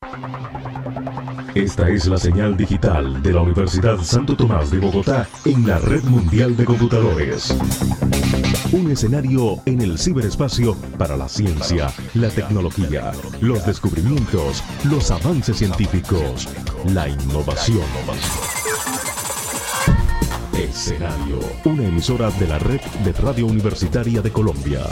Esta es la señal digital de la Universidad Santo Tomás de Bogotá en la Red Mundial de Computadores. Un escenario en el ciberespacio para la ciencia, la tecnología, los descubrimientos, los avances científicos, la innovación. Escenario, una emisora de la Red de Radio Universitaria de Colombia.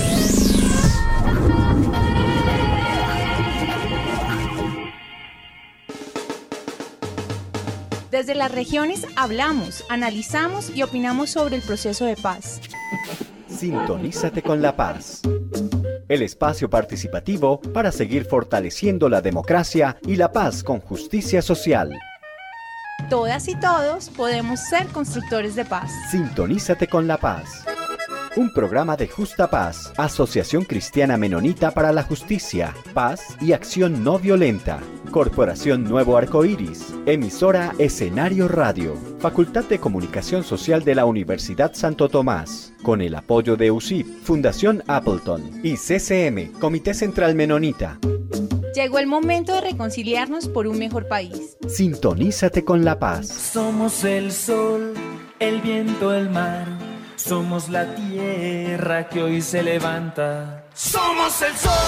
Desde las regiones hablamos, analizamos y opinamos sobre el proceso de paz. Sintonízate con La Paz. El espacio participativo para seguir fortaleciendo la democracia y la paz con justicia social. Todas y todos podemos ser constructores de paz. Sintonízate con La Paz. Un programa de Justa Paz, Asociación Cristiana Menonita para la Justicia, Paz y Acción No Violenta, Corporación Nuevo Arcoíris, emisora Escenario Radio, Facultad de Comunicación Social de la Universidad Santo Tomás, con el apoyo de UCIP, Fundación Appleton y CCM, Comité Central Menonita. Llegó el momento de reconciliarnos por un mejor país. Sintonízate con La Paz. Somos el sol, el viento, el mar. Somos la tierra que hoy se levanta. Somos el sol.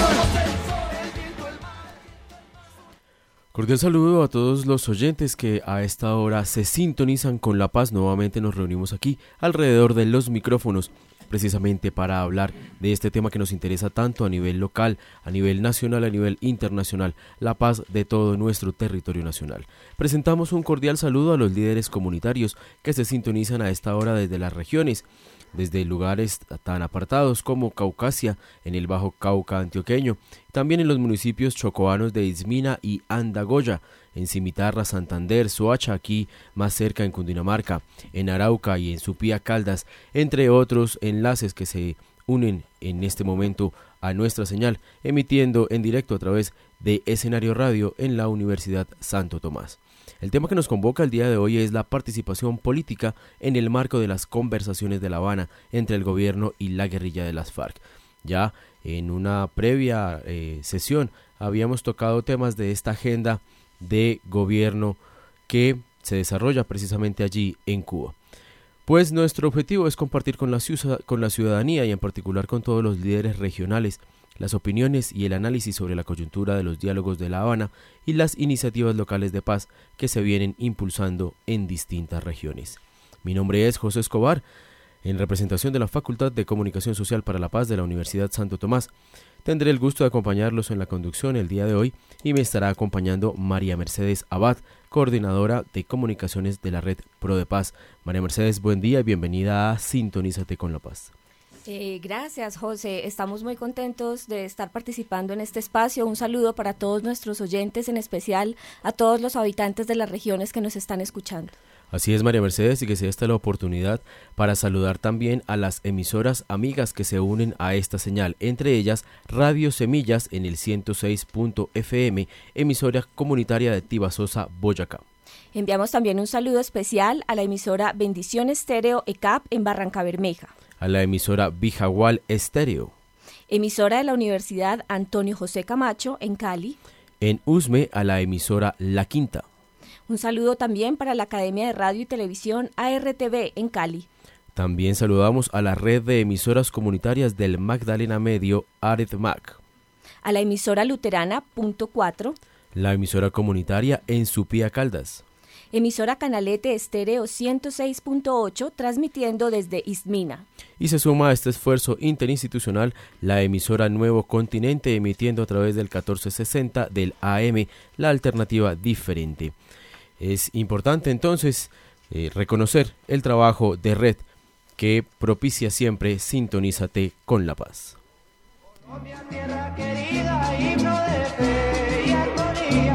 Cordial saludo a todos los oyentes que a esta hora se sintonizan con La Paz. Nuevamente nos reunimos aquí alrededor de los micrófonos, precisamente para hablar de este tema que nos interesa tanto a nivel local, a nivel nacional, a nivel internacional, la paz de todo nuestro territorio nacional. Presentamos un cordial saludo a los líderes comunitarios que se sintonizan a esta hora desde las regiones, desde lugares tan apartados como Caucasia, en el Bajo Cauca antioqueño, también en los municipios chocoanos de Ismina y Andagoya, en Cimitarra, Santander, Soacha, aquí más cerca en Cundinamarca, en Arauca y en Supía, Caldas, entre otros enlaces que se unen en este momento a nuestra señal, emitiendo en directo a través de Escenario Radio en la Universidad Santo Tomás. El tema que nos convoca el día de hoy es la participación política en el marco de las conversaciones de La Habana entre el gobierno y la guerrilla de las FARC. Ya en una previa sesión habíamos tocado temas de esta agenda de gobierno que se desarrolla precisamente allí en Cuba. Pues nuestro objetivo es compartir con la ciudadanía y en particular con todos los líderes regionales las opiniones y el análisis sobre la coyuntura de los diálogos de La Habana y las iniciativas locales de paz que se vienen impulsando en distintas regiones. Mi nombre es José Escobar, en representación de la Facultad de Comunicación Social para la Paz de la Universidad Santo Tomás. Tendré el gusto de acompañarlos en la conducción el día de hoy y me estará acompañando María Mercedes Abad, coordinadora de comunicaciones de la Red Pro de Paz. María Mercedes, buen día y bienvenida a Sintonízate con la Paz. Gracias, José. Estamos muy contentos de estar participando en este espacio. Un saludo para todos nuestros oyentes, en especial a todos los habitantes de las regiones que nos están escuchando. Así es, María Mercedes, y que sea esta la oportunidad para saludar también a las emisoras amigas que se unen a esta señal, entre ellas Radio Semillas en el 106.fm, emisora comunitaria de Tibasosa, Boyacá. Enviamos también un saludo especial a la emisora Bendición Estéreo ECAP en Barrancabermeja. A la emisora Bijagual Estéreo. Emisora de la Universidad Antonio José Camacho en Cali. En Usme a la emisora La Quinta. Un saludo también para la Academia de Radio y Televisión ARTV en Cali. También saludamos a la red de emisoras comunitarias del Magdalena Medio, AREDMAC. A la emisora luterana Punto 4. La emisora comunitaria en Supía, Caldas. Emisora Canalete Estéreo 106.8, transmitiendo desde Ismina. Y se suma a este esfuerzo interinstitucional la emisora Nuevo Continente, emitiendo a través del 1460 del AM, la alternativa diferente. Es importante entonces reconocer el trabajo de red que propicia siempre Sintonízate con la Paz. Colombia, tierra querida, himno de fe y armonía.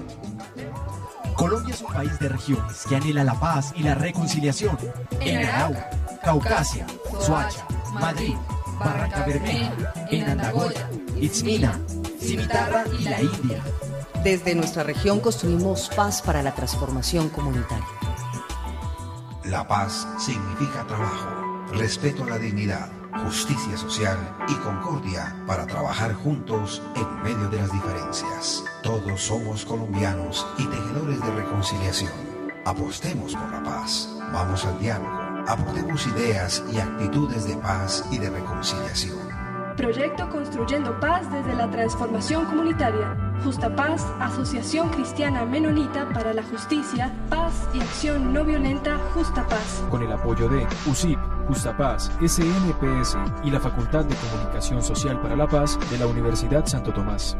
Colombia es un país de regiones que anhela la paz y la reconciliación. En Arauca, Caucasia, Soacha, Madrid, Barrancabermeja, en Andagoya, Itzmina, Cimitarra y la India. Desde nuestra región construimos paz para la transformación comunitaria. La paz significa trabajo, respeto a la dignidad justicia social y concordia para trabajar juntos en medio de las diferencias. Todos somos colombianos y tejedores de reconciliación. Apostemos por la paz. Vamos al diálogo. Aportemos ideas y actitudes de paz y de reconciliación. Proyecto Construyendo Paz desde la Transformación Comunitaria. Justa Paz, Asociación Cristiana Menonita para la Justicia, Paz y Acción No Violenta Justa Paz. Con el apoyo de USIP, Justa Paz, SNPS y la Facultad de Comunicación Social para la Paz de la Universidad Santo Tomás.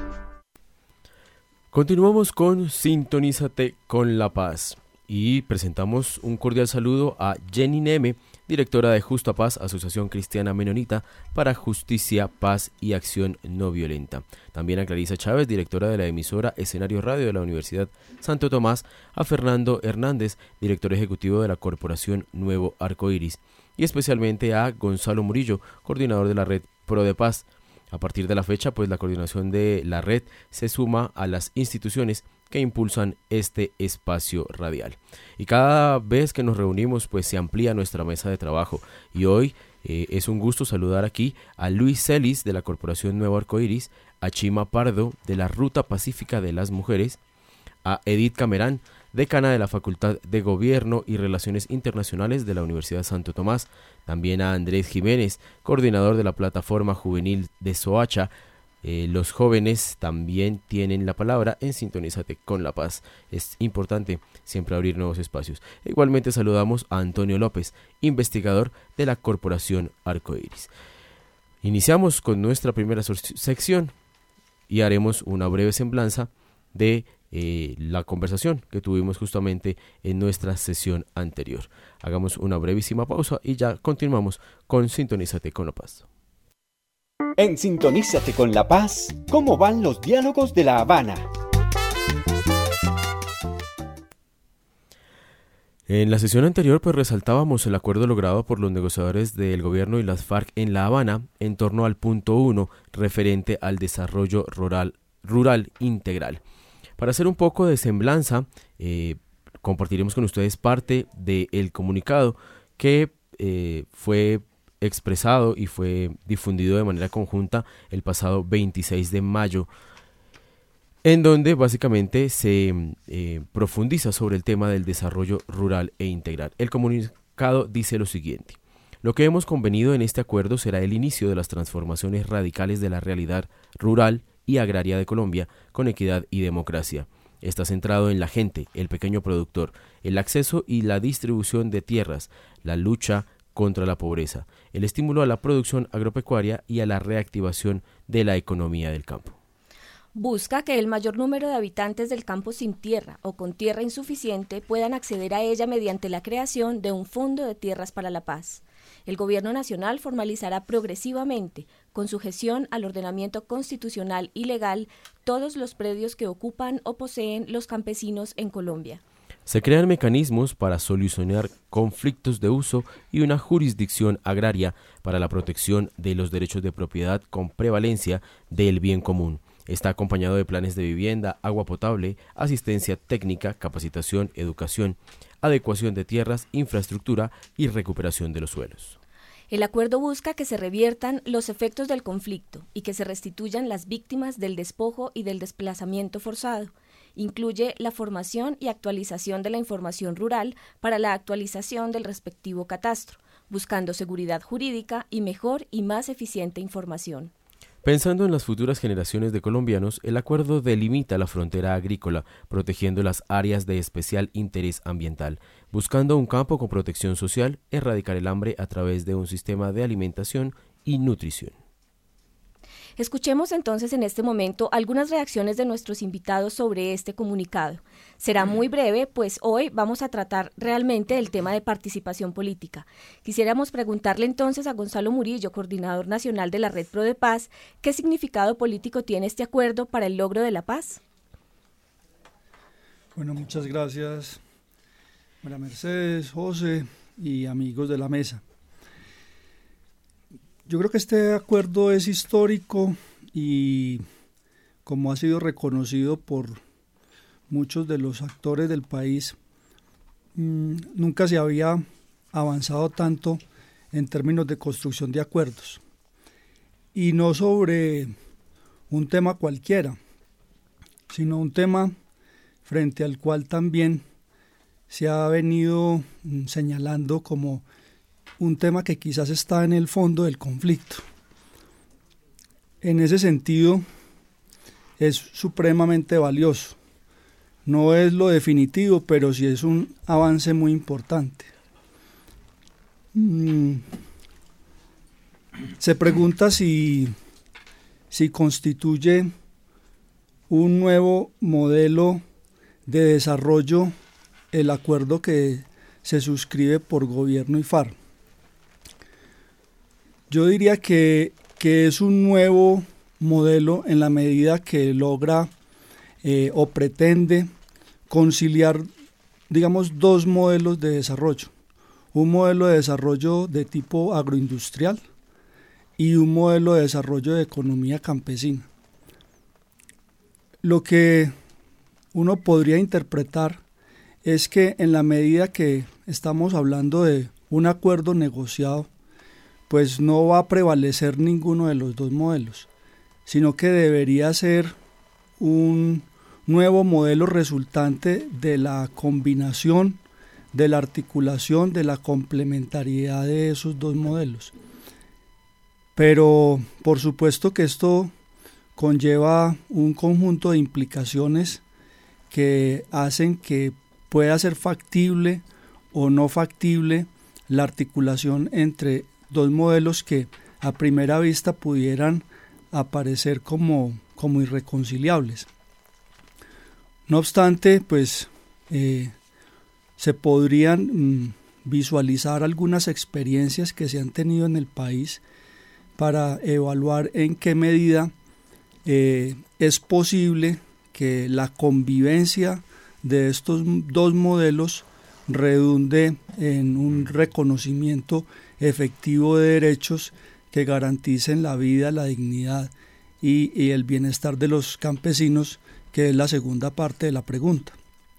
Continuamos con Sintonízate con la Paz y presentamos un cordial saludo a Jenny Neme, directora de Justa Paz, Asociación Cristiana Menonita para Justicia, Paz y Acción No Violenta. También a Clarisa Chávez, directora de la emisora Escenario Radio de la Universidad Santo Tomás, a Fernando Hernández, director ejecutivo de la Corporación Nuevo Arcoíris, y especialmente a Gonzalo Murillo, coordinador de la red Pro de Paz. A partir de la fecha, pues la coordinación de la red se suma a las instituciones que impulsan este espacio radial. Y cada vez que nos reunimos, pues se amplía nuestra mesa de trabajo. Y hoy es un gusto saludar aquí a Luis Celis de la Corporación Nuevo Arcoíris, a Chima Pardo de la Ruta Pacífica de las Mujeres, a Edith Camerán, decana de la Facultad de Gobierno y Relaciones Internacionales de la Universidad Santo Tomás, también a Andrés Jiménez, coordinador de la Plataforma Juvenil de Soacha. Los jóvenes también tienen la palabra en Sintonízate con la Paz. Es importante siempre abrir nuevos espacios. Igualmente saludamos a Antonio López, investigador de la Corporación Arcoíris. Iniciamos con nuestra primera sección y haremos una breve semblanza de la conversación que tuvimos justamente en nuestra sesión anterior. Hagamos una brevísima pausa y ya continuamos con Sintonízate con la Paz. En Sintonízate con la Paz, ¿cómo van los diálogos de La Habana? En la sesión anterior pues resaltábamos el acuerdo logrado por los negociadores del gobierno y las FARC en La Habana en torno al punto 1 referente al desarrollo rural integral. Para hacer un poco de semblanza, compartiremos con ustedes parte del comunicado que fue expresado y fue difundido de manera conjunta el pasado 26 de mayo, en donde básicamente se profundiza sobre el tema del desarrollo rural e integral. El comunicado dice lo siguiente: lo que hemos convenido en este acuerdo será el inicio de las transformaciones radicales de la realidad rural y agraria de Colombia con equidad y democracia. Está centrado en la gente, el pequeño productor, el acceso y la distribución de tierras, la lucha contra la pobreza, el estímulo a la producción agropecuaria y a la reactivación de la economía del campo. Busca que el mayor número de habitantes del campo sin tierra o con tierra insuficiente puedan acceder a ella mediante la creación de un Fondo de Tierras para la Paz. El Gobierno Nacional formalizará progresivamente, con sujeción al ordenamiento constitucional y legal, todos los predios que ocupan o poseen los campesinos en Colombia. Se crean mecanismos para solucionar conflictos de uso y una jurisdicción agraria para la protección de los derechos de propiedad con prevalencia del bien común. Está acompañado de planes de vivienda, agua potable, asistencia técnica, capacitación, educación, adecuación de tierras, infraestructura y recuperación de los suelos. El acuerdo busca que se reviertan los efectos del conflicto y que se restituyan las víctimas del despojo y del desplazamiento forzado. Incluye la formación y actualización de la información rural para la actualización del respectivo catastro, buscando seguridad jurídica y mejor y más eficiente información. Pensando en las futuras generaciones de colombianos, el acuerdo delimita la frontera agrícola, protegiendo las áreas de especial interés ambiental, buscando un campo con protección social, erradicar el hambre a través de un sistema de alimentación y nutrición. Escuchemos entonces en este momento algunas reacciones de nuestros invitados sobre este comunicado. Será muy breve, pues hoy vamos a tratar realmente el tema de participación política. Quisiéramos preguntarle entonces a Gonzalo Murillo, coordinador nacional de la Red Pro de Paz, ¿qué significado político tiene este acuerdo para el logro de la paz? Bueno, muchas gracias, María Mercedes, José y amigos de la mesa. Yo creo que este acuerdo es histórico y, como ha sido reconocido por muchos de los actores del país, nunca se había avanzado tanto en términos de construcción de acuerdos. Y no sobre un tema cualquiera, sino un tema frente al cual también se ha venido señalando como un tema que quizás está en el fondo del conflicto. En ese sentido, es supremamente valioso. No es lo definitivo, pero sí es un avance muy importante. Se pregunta si constituye un nuevo modelo de desarrollo el acuerdo que se suscribe por gobierno y FARC. Yo diría que es un nuevo modelo en la medida que logra o pretende conciliar, digamos, dos modelos de desarrollo. Un modelo de desarrollo de tipo agroindustrial y un modelo de desarrollo de economía campesina. Lo que uno podría interpretar es que en la medida que estamos hablando de un acuerdo negociado, pues no va a prevalecer ninguno de los dos modelos, sino que debería ser un nuevo modelo resultante de la combinación, de la articulación, de la complementariedad de esos dos modelos. Pero por supuesto que esto conlleva un conjunto de implicaciones que hacen que pueda ser factible o no factible la articulación entre dos modelos que a primera vista pudieran aparecer como irreconciliables. No obstante, pues se podrían visualizar algunas experiencias que se han tenido en el país para evaluar en qué medida es posible que la convivencia de estos dos modelos redunde en un reconocimiento efectivo de derechos que garanticen la vida, la dignidad y el bienestar de los campesinos, que es la segunda parte de la pregunta.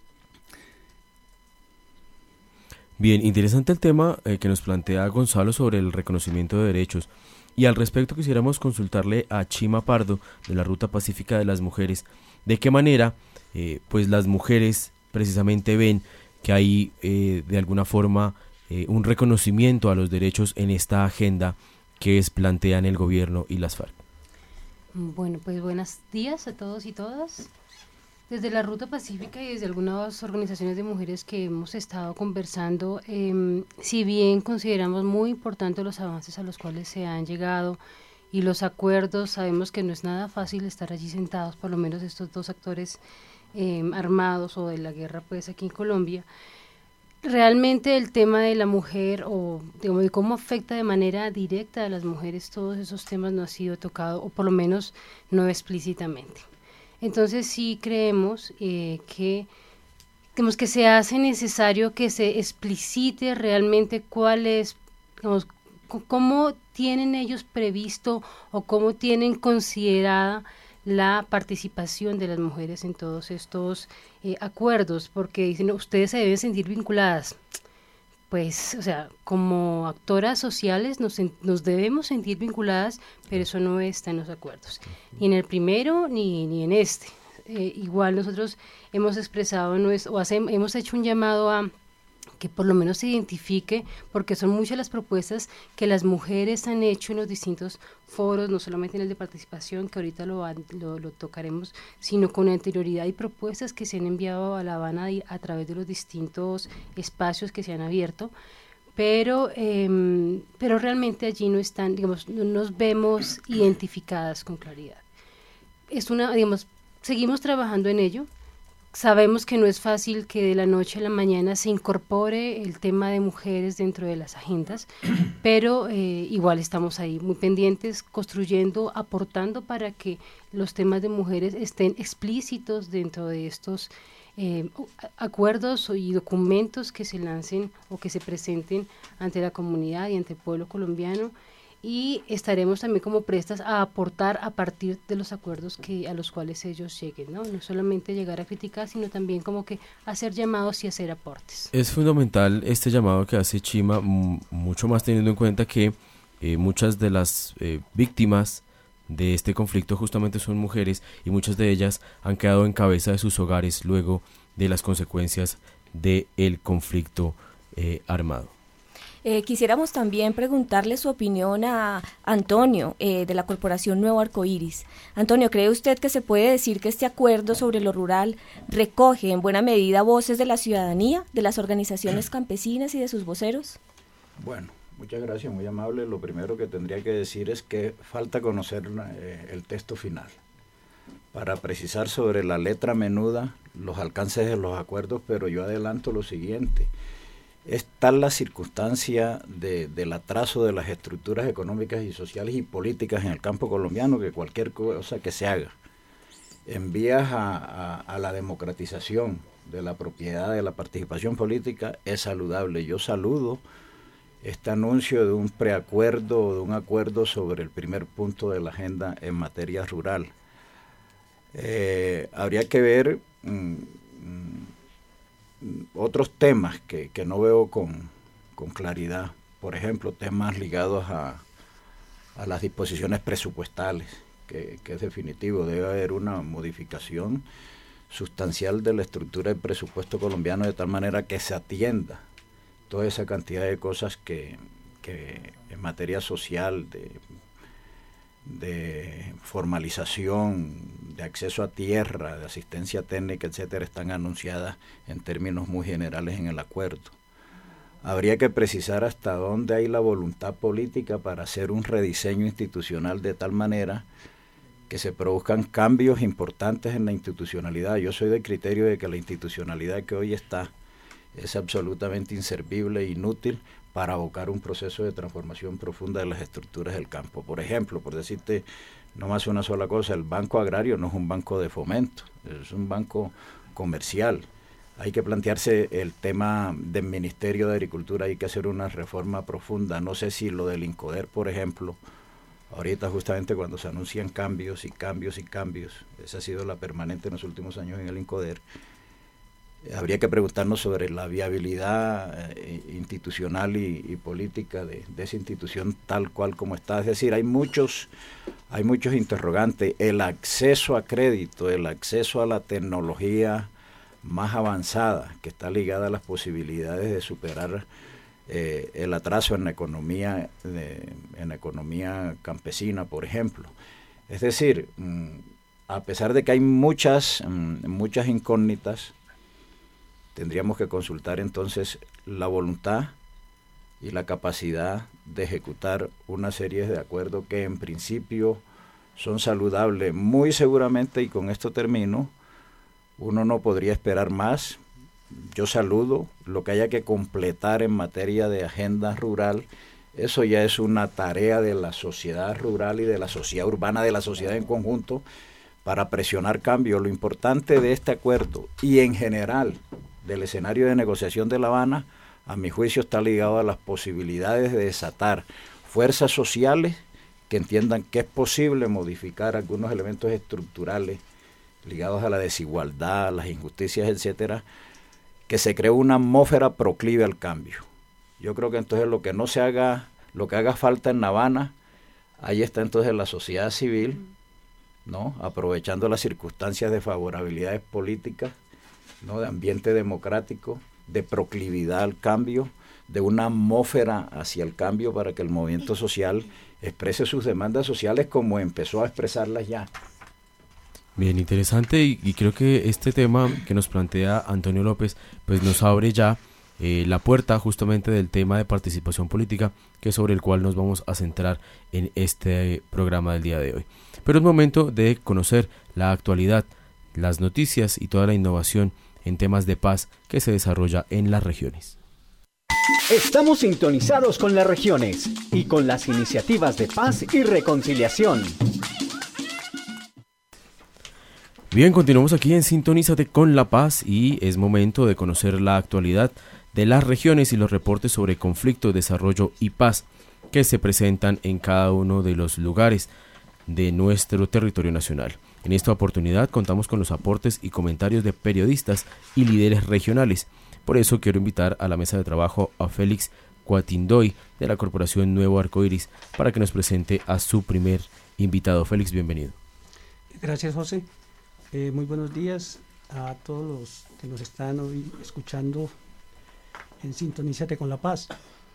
Bien, interesante el tema que nos plantea Gonzalo sobre el reconocimiento de derechos. Y al respecto quisiéramos consultarle a Chima Pardo, de la Ruta Pacífica de las Mujeres, de qué manera pues las mujeres precisamente ven que hay de alguna forma un reconocimiento a los derechos en esta agenda que plantean el gobierno y las FARC. Bueno, pues buenos días a todos y todas. Desde la Ruta Pacífica y desde algunas organizaciones de mujeres que hemos estado conversando, si bien consideramos muy importantes los avances a los cuales se han llegado y los acuerdos, sabemos que no es nada fácil estar allí sentados, por lo menos estos dos actores armados o de la guerra pues aquí en Colombia. Realmente el tema de la mujer o digamos, de cómo afecta de manera directa a las mujeres, todos esos temas no ha sido tocado, o por lo menos no explícitamente. Entonces sí creemos que se hace necesario que se explicite realmente cuál es, digamos, cómo tienen ellos previsto o cómo tienen considerada la participación de las mujeres en todos estos acuerdos, porque dicen, ustedes se deben sentir vinculadas. Pues, o sea, como actoras sociales nos debemos sentir vinculadas, pero eso no está en los acuerdos, ni en el primero ni en este. Igual nosotros hemos expresado hemos hecho un llamado a que por lo menos se identifique, porque son muchas las propuestas que las mujeres han hecho en los distintos foros, no solamente en el de participación, que ahorita lo tocaremos, sino con anterioridad y propuestas que se han enviado a La Habana a través de los distintos espacios que se han abierto, pero realmente allí no están, digamos, no nos vemos identificadas con claridad. Seguimos trabajando en ello. Sabemos que no es fácil que de la noche a la mañana se incorpore el tema de mujeres dentro de las agendas, pero igual estamos ahí muy pendientes, construyendo, aportando para que los temas de mujeres estén explícitos dentro de estos acuerdos y documentos que se lancen o que se presenten ante la comunidad y ante el pueblo colombiano. y estaremos también como prestas a aportar a partir de los acuerdos a los cuales ellos lleguen, ¿no? No solamente llegar a criticar, sino también como que hacer llamados y hacer aportes. Es fundamental este llamado que hace Chima, mucho más teniendo en cuenta que muchas de las víctimas de este conflicto justamente son mujeres y muchas de ellas han quedado en cabeza de sus hogares luego de las consecuencias del conflicto armado. Quisiéramos también preguntarle su opinión a Antonio de la Corporación Nuevo Arcoíris. Antonio, ¿cree usted que se puede decir que este acuerdo sobre lo rural recoge en buena medida voces de la ciudadanía, de las organizaciones campesinas y de sus voceros? Bueno, muchas gracias, muy amable. Lo primero que tendría que decir es que falta conocer el texto final para precisar sobre la letra menuda los alcances de los acuerdos, pero yo adelanto lo siguiente. Es tal la circunstancia del atraso de las estructuras económicas y sociales y políticas en el campo colombiano que cualquier cosa que se haga en vías a la democratización de la propiedad, de la participación política, es saludable. Yo saludo este anuncio de un preacuerdo o de un acuerdo sobre el primer punto de la agenda en materia rural. Habría que ver otros temas que no veo con claridad, por ejemplo, temas ligados a las disposiciones presupuestales, que es definitivo, debe haber una modificación sustancial de la estructura del presupuesto colombiano de tal manera que se atienda toda esa cantidad de cosas que en materia social, de formalización, de acceso a tierra, de asistencia técnica, etcétera, están anunciadas en términos muy generales en el acuerdo. Habría que precisar hasta dónde hay la voluntad política para hacer un rediseño institucional de tal manera que se produzcan cambios importantes en la institucionalidad. Yo soy del criterio de que la institucionalidad que hoy está es absolutamente inservible e inútil para abocar un proceso de transformación profunda de las estructuras del campo. Por ejemplo, por decirte no más una sola cosa, el Banco Agrario no es un banco de fomento, es un banco comercial. Hay que plantearse el tema del Ministerio de Agricultura, hay que hacer una reforma profunda. No sé si lo del INCODER, por ejemplo, ahorita justamente cuando se anuncian cambios y cambios y cambios, esa ha sido la permanente en los últimos años en el INCODER, habría que preguntarnos sobre la viabilidad institucional y política de esa institución tal cual como está. Es decir, hay muchos interrogantes. El acceso a crédito, el acceso a la tecnología más avanzada que está ligada a las posibilidades de superar el atraso en la economía campesina, por ejemplo. Es decir, a pesar de que hay muchas incógnitas, tendríamos que consultar entonces la voluntad y la capacidad de ejecutar una serie de acuerdos que en principio son saludables. Muy seguramente, y con esto termino, uno no podría esperar más. Yo saludo lo que haya que completar en materia de agenda rural. Eso ya es una tarea de la sociedad rural y de la sociedad urbana, de la sociedad en conjunto, para presionar cambio. Lo importante de este acuerdo y en general del escenario de negociación de La Habana, a mi juicio está ligado a las posibilidades de desatar fuerzas sociales que entiendan que es posible modificar algunos elementos estructurales ligados a la desigualdad, a las injusticias, etcétera, que se cree una atmósfera proclive al cambio. Yo creo que entonces lo que haga falta en La Habana, ahí está entonces la sociedad civil, ¿no? Aprovechando las circunstancias de favorabilidades políticas, ¿no? De ambiente democrático, de proclividad al cambio, de una atmósfera hacia el cambio para que el movimiento social exprese sus demandas sociales como empezó a expresarlas ya. Bien, interesante y creo que este tema que nos plantea Antonio López pues nos abre ya la puerta justamente del tema de participación política, que es sobre el cual nos vamos a centrar en este programa del día de hoy. Pero es momento de conocer la actualidad, las noticias y toda la innovación en temas de paz que se desarrolla en las regiones. Estamos sintonizados con las regiones y con las iniciativas de paz y reconciliación. Bien, continuamos aquí en Sintonízate con la Paz y es momento de conocer la actualidad de las regiones y los reportes sobre conflicto, desarrollo y paz. que se presentan en cada uno de los lugares de nuestro territorio nacional. En esta oportunidad contamos con los aportes y comentarios de periodistas y líderes regionales. Por eso quiero invitar a la mesa de trabajo a Félix Cuatindoy de la Corporación Nuevo Arcoíris para que nos presente a su primer invitado. Félix, bienvenido. Gracias, José. Muy buenos días a todos los que nos están hoy escuchando en Sintonízate con la Paz.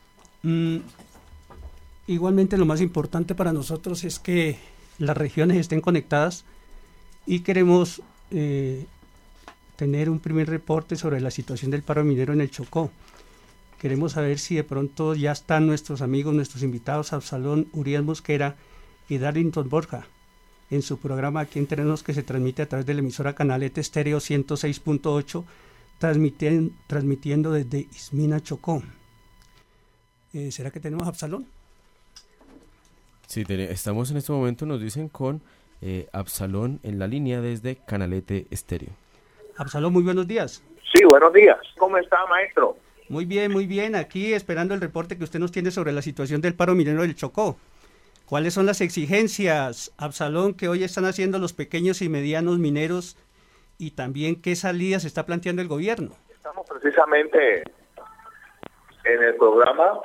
Igualmente lo más importante para nosotros es que las regiones estén conectadas y queremos tener un primer reporte sobre la situación del paro minero en el Chocó. Queremos saber si de pronto ya están nuestros amigos, nuestros invitados, Absalón Urias Mosquera y Darlington Borja, en su programa Aquí Entre Nos, que se transmite a través de la emisora Canalete Estéreo 106.8, transmitiendo desde Ismina, Chocó. ¿Será que tenemos a Absalón? Sí, estamos en este momento, nos dicen, con Absalón en la línea desde Canalete Estéreo. Absalón, muy buenos días. Sí, buenos días. ¿Cómo está, maestro? Muy bien. Aquí esperando el reporte que usted nos tiene sobre la situación del paro minero del Chocó. ¿Cuáles son las exigencias, Absalón, que hoy están haciendo los pequeños y medianos mineros, y también qué salidas está planteando el gobierno? Estamos precisamente en el programa.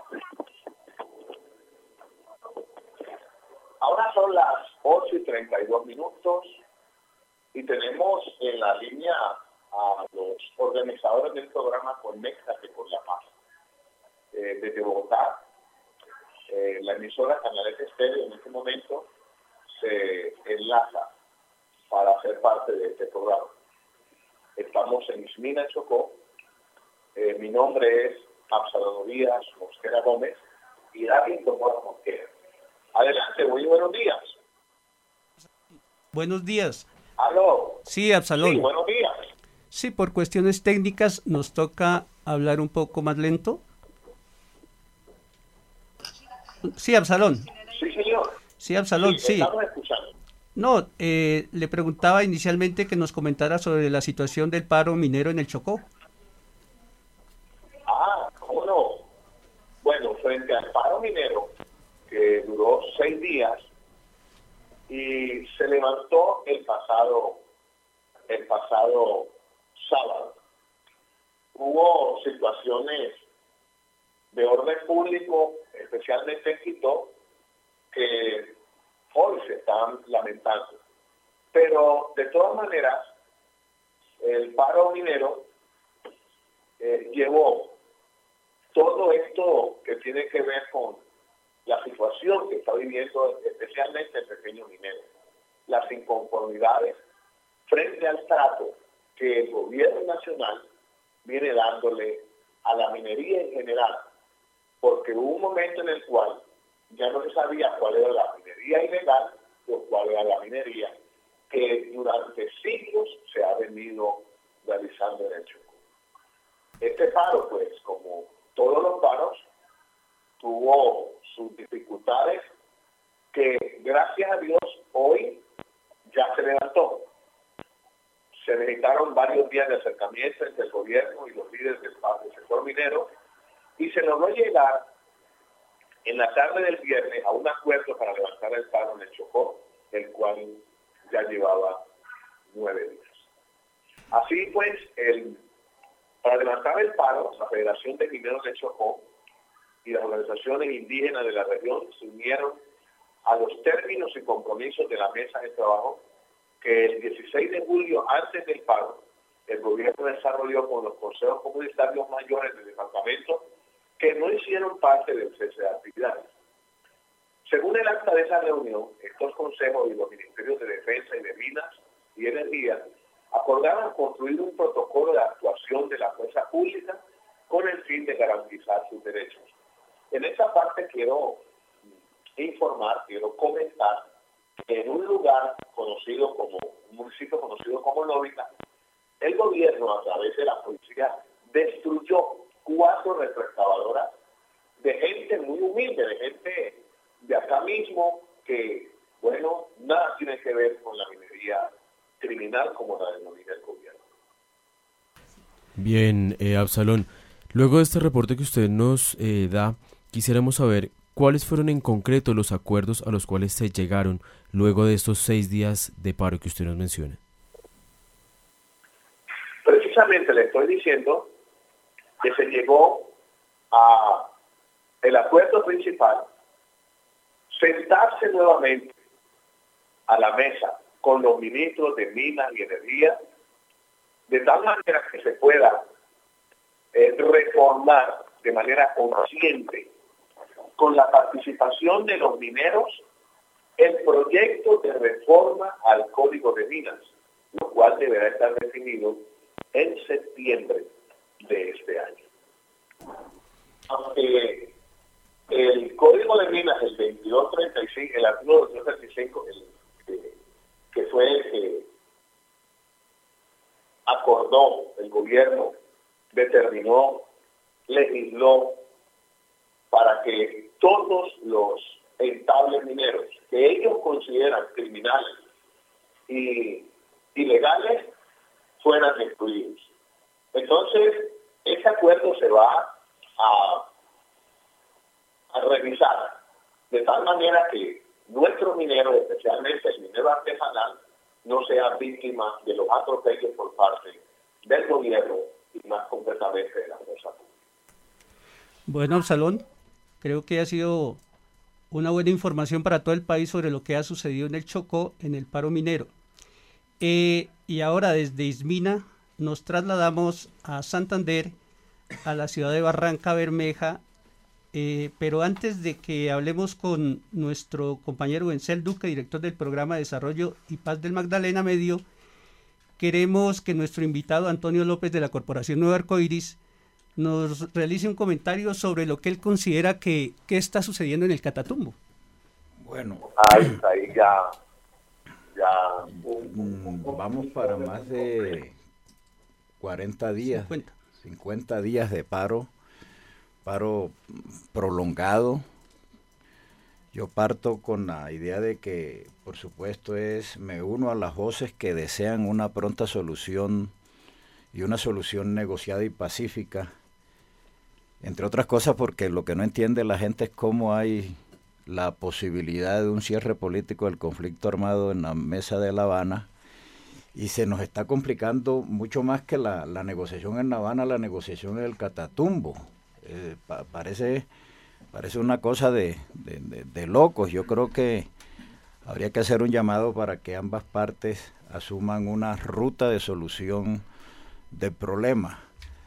Ahora son las 8:32 y tenemos en la línea a los organizadores del programa Conéctate con la Paz. Desde Bogotá, la emisora Canalete Estéreo en este momento se enlaza para ser parte de este programa. Estamos en Ismina, Chocó. Mi nombre es Absalón Urias Mosquera Gómez y Darlington Borja Mosquera. Adelante, muy buenos días. Buenos días. ¿Aló? Sí, Absalón. Sí, buenos días. Sí, por cuestiones técnicas nos toca hablar un poco más lento. Sí, Absalón. Sí, señor. Sí, Absalón, sí. Estamos escuchando. No, le preguntaba inicialmente que nos comentara sobre la situación del paro minero en el Chocó. ¿Cómo no? Bueno, frente al paro minero, que duró 6 días y se levantó el pasado sábado. Hubo situaciones de orden público, especialmente en Quito, que hoy se están lamentando. Pero de todas maneras, el paro minero llevó todo esto que tiene que ver con la situación que está viviendo especialmente el pequeño minero, las inconformidades frente al trato que el gobierno nacional viene dándole a la minería en general, porque hubo un momento en el cual ya no se sabía cuál era la minería ilegal o cuál era la minería que durante siglos se ha venido realizando en el Chocó. Este paro, pues, como todos los paros, tuvo sus dificultades que, gracias a Dios, hoy ya se levantó. Se necesitaron varios días de acercamiento entre el gobierno y los líderes del sector minero y se logró llegar en la tarde del viernes a un acuerdo para levantar el paro en el Chocó, el cual ya llevaba 9 días. Así pues, para levantar el paro, la Federación de Mineros de Chocó y las organizaciones indígenas de la región se unieron a los términos y compromisos de la mesa de trabajo que el 16 de julio, antes del paro, el gobierno desarrolló con los consejos comunitarios mayores del departamento que no hicieron parte del cese de actividades. Según el acta de esa reunión, estos consejos y los ministerios de Defensa y de Minas y Energía acordaron construir un protocolo de actuación de la fuerza pública con el fin de garantizar sus derechos. En esta parte quiero comentar que en un lugar conocido como, un municipio conocido como Lóbica, el gobierno a través de la policía destruyó 4 retroexcavadoras de gente muy humilde, de gente de acá mismo que, bueno, nada tiene que ver con la minería criminal como la denomina el gobierno. Bien, Absalón, luego de este reporte que usted nos da, quisiéramos saber ¿cuáles fueron en concreto los acuerdos a los cuales se llegaron luego de estos 6 días de paro que usted nos menciona? Precisamente le estoy diciendo que se llegó a el acuerdo principal, sentarse nuevamente a la mesa con los ministros de Minas y Energía, de tal manera que se pueda reformar de manera consciente, con la participación de los mineros, el proyecto de reforma al Código de Minas, lo cual deberá estar definido en septiembre de este año. Aunque el Código de Minas, el 2235, el artículo 2235, que fue el que acordó el gobierno, determinó, legisló para que todos los entables mineros que ellos consideran criminales y ilegales fueran excluidos. Entonces, ese acuerdo se va a revisar de tal manera que nuestros mineros, especialmente el minero artesanal, no sea víctima de los atropellos por parte del gobierno y más concretamente de la fuerza pública. Bueno, Absalón, creo que ha sido una buena información para todo el país sobre lo que ha sucedido en el Chocó, en el paro minero. Y ahora desde Ismina nos trasladamos a Santander, a la ciudad de Barranca Bermeja, pero antes de que hablemos con nuestro compañero Wenzel Duque, director del Programa de Desarrollo y Paz del Magdalena Medio, queremos que nuestro invitado Antonio López de la Corporación Nuevo Arcoiris nos realice un comentario sobre lo que él considera que está sucediendo en el Catatumbo. Bueno, ahí ya vamos para más de 40 días, 50 días de paro prolongado. Yo parto con la idea de que, por supuesto, me uno a las voces que desean una pronta solución y una solución negociada y pacífica, entre otras cosas porque lo que no entiende la gente es cómo hay la posibilidad de un cierre político del conflicto armado en la mesa de La Habana, y se nos está complicando mucho más que la negociación en La Habana, la negociación en el Catatumbo. Parece una cosa de locos. Yo creo que habría que hacer un llamado para que ambas partes asuman una ruta de solución del problema.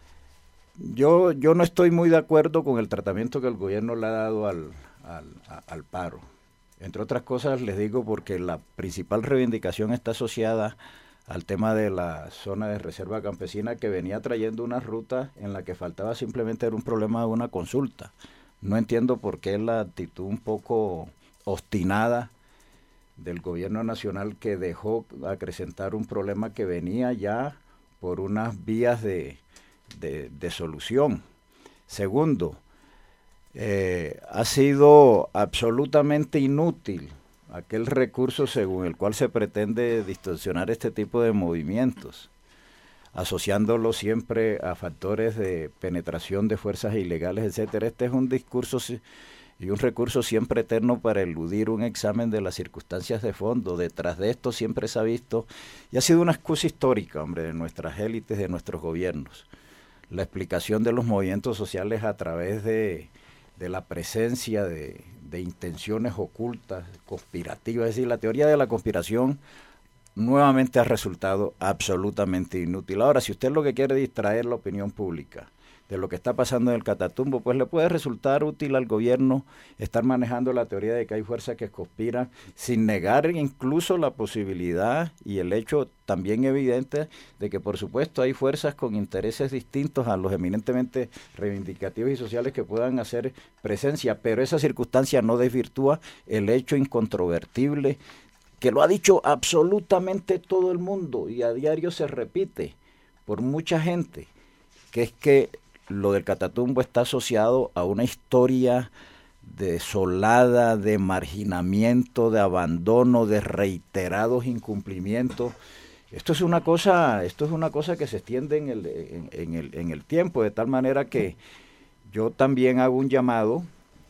Yo no estoy muy de acuerdo con el tratamiento que el gobierno le ha dado al paro. Entre otras cosas, les digo, porque la principal reivindicación está asociada al tema de la zona de reserva campesina, que venía trayendo una ruta en la que faltaba simplemente un problema de una consulta. No entiendo por qué la actitud un poco obstinada del gobierno nacional, que dejó acrecentar un problema que venía ya por unas vías de solución. Segundo, ha sido absolutamente inútil aquel recurso según el cual se pretende distorsionar este tipo de movimientos, asociándolo siempre a factores de penetración de fuerzas ilegales, etcétera. Este es un discurso y un recurso siempre eterno para eludir un examen de las circunstancias de fondo. Detrás de esto siempre se ha visto, y ha sido una excusa histórica, hombre, de nuestras élites, de nuestros gobiernos, la explicación de los movimientos sociales a través de la presencia de intenciones ocultas, conspirativas. Es decir, la teoría de la conspiración nuevamente ha resultado absolutamente inútil. Ahora, si usted lo que quiere es distraer la opinión pública de lo que está pasando en el Catatumbo, pues le puede resultar útil al gobierno estar manejando la teoría de que hay fuerzas que conspiran, sin negar incluso la posibilidad y el hecho también evidente de que, por supuesto, hay fuerzas con intereses distintos a los eminentemente reivindicativos y sociales que puedan hacer presencia, pero esa circunstancia no desvirtúa el hecho incontrovertible que lo ha dicho absolutamente todo el mundo y a diario se repite por mucha gente, que es que lo del Catatumbo está asociado a una historia desolada, de marginamiento, de abandono, de reiterados incumplimientos. Esto es una cosa que se extiende en el tiempo, de tal manera que yo también hago un llamado